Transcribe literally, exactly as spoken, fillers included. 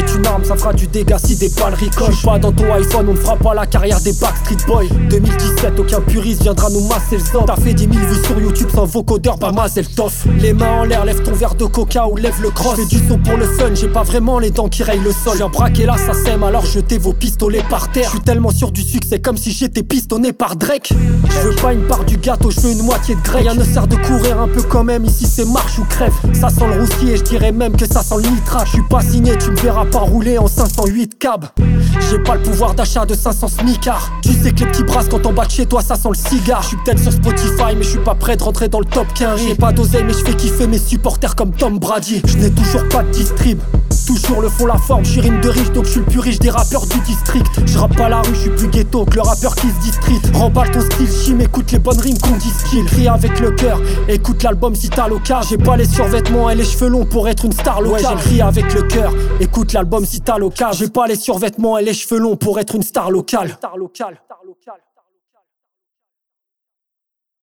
porte une arme, ça fera du dégât si des balles ricochent. J'suis pas dans ton iPhone, on ne fera pas la carrière des Backstreet Boys. deux mille dix-sept, aucun puriste viendra nous masser le zop. T'as fait dix mille vues sur YouTube sans vocodeur, bah mazel tof. Les mains en l'air, lève ton verre de coca ou lève le cross. J'fais du son pour le fun, j'ai pas vraiment les dents qui rayent le sol. Viens braquer là, ça sème, alors jetez vos pistolets par terre. J'suis tellement sûr du succès, comme si j'étais pistonné par Drake. J'veux pas une part du gâteau, j'veux une moitié de grec. Rien ne sert de courir un peu quand même, ici c'est marche ou crève. Ça sent le roussi et je dirais même que ça sent le nitrate. J'suis pas signé, tu me verras pas rouler en cinq cent huit cab. J'ai pas le pouvoir d'achat de cinq cents smicards. Tu sais que les petits brasses quand on bat de chez toi ça sent le cigare. J'suis peut-être sur Spotify mais j'suis pas prêt de rentrer dans le top quinze. J'ai pas d'oseille mais j'fais kiffer mes supporters comme Tom Brady. J'n'ai toujours pas de distrib, toujours le fond la forme, j'suis rime de riche donc j'suis le plus riche des rappeurs du district. J'rappe pas la rue, j'suis plus ghetto que le rappeur qui se dit street. Remballe ton style chim, écoute les bonnes rimes qu'on dit skill. Crie avec le cœur, écoute l'album si t'as l'occasion. J'ai pas les survêtements et les cheveux longs pour être une star locale. Ouais, j'écris avec le cœur, écoute l'album si t'as l'occasion. J'ai pas les survêtements et les cheveux longs pour être une star locale. Star locale.